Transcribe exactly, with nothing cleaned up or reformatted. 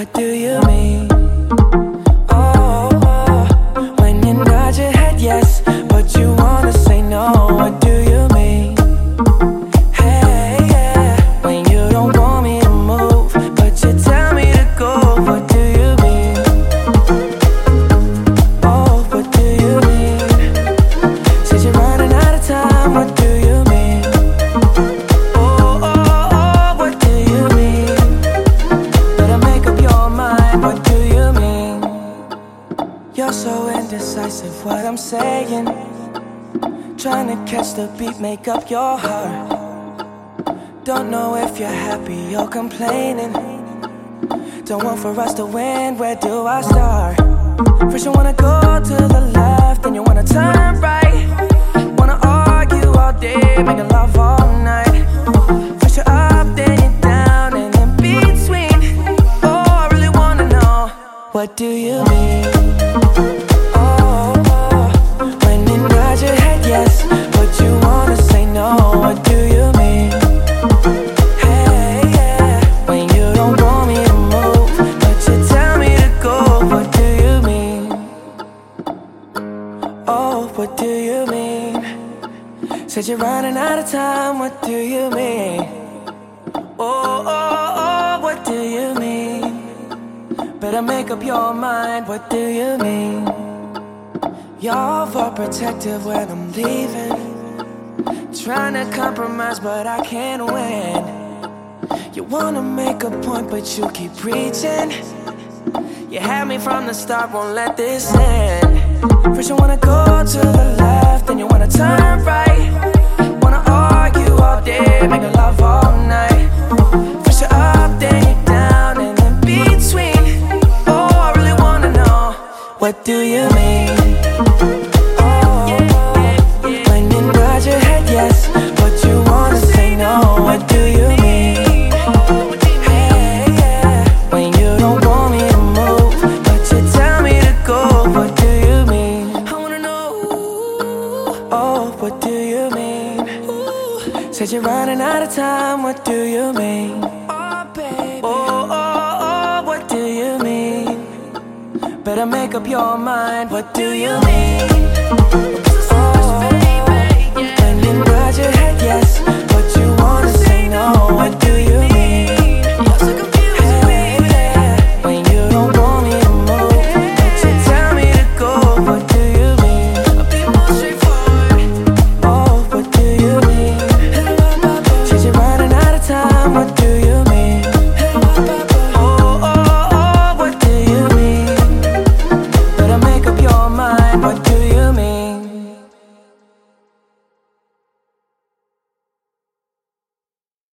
What do you mean? Oh, oh, when you nod your head yes, but you wanna say no. What do you mean? Hey, yeah, when you don't want me to move, but you tell me to go. What do you mean? Oh, what do you mean? Said you're running out of time. What do you mean? Oh, oh, oh, what do you mean? Better make up your mind. What do you mean? You're so indecisive, what I'm saying. Trying to catch the beat, make up your heart. Don't know if you're happy or complaining. Don't want for us to win, where do I start? First you wanna go to the left, then you wanna turn right. Wanna argue all day, making love all night. First you're up, then you're down, and in between. Oh, I really wanna know, what do you mean? Oh, oh, when you nod your head yes, but you wanna say no. What do you mean? Hey, yeah, when you don't want me to move, but you tell me to go. What do you mean? Oh, what do you mean? Said you're running out of time. What do you mean? Oh, oh, oh, what do you mean? Better make up your mind. What do you mean? You're overprotective when I'm leaving. Trying to compromise, but I can't win. You wanna make a point, but you keep preaching. You had me from the start, won't let this end. First you wanna go to the left, then you wanna turn right. Wanna argue all day, making love all night. First you're up, then you're down, and in between. Oh, I really wanna know, what do you mean? Oh, when you nod your head yes, but you wanna say no. What do you mean? Hey, yeah, when you don't want me to move, but you tell me to go. What do you mean? I wanna know. Oh, what do you mean? Said you're running out of time. What do you mean? Oh, baby. Oh, oh, oh, what do you mean? Better make up your mind. What do you mean? Oh, when you nod your head yes, but you wanna say no. What do you mean? Hey, yeah, when you don't want me to move, but you tell me to go. What do you mean? Oh, what do you mean? Said you're running out of time. What do you mean? Oh, oh, oh, what do you mean? Better make up your mind. What do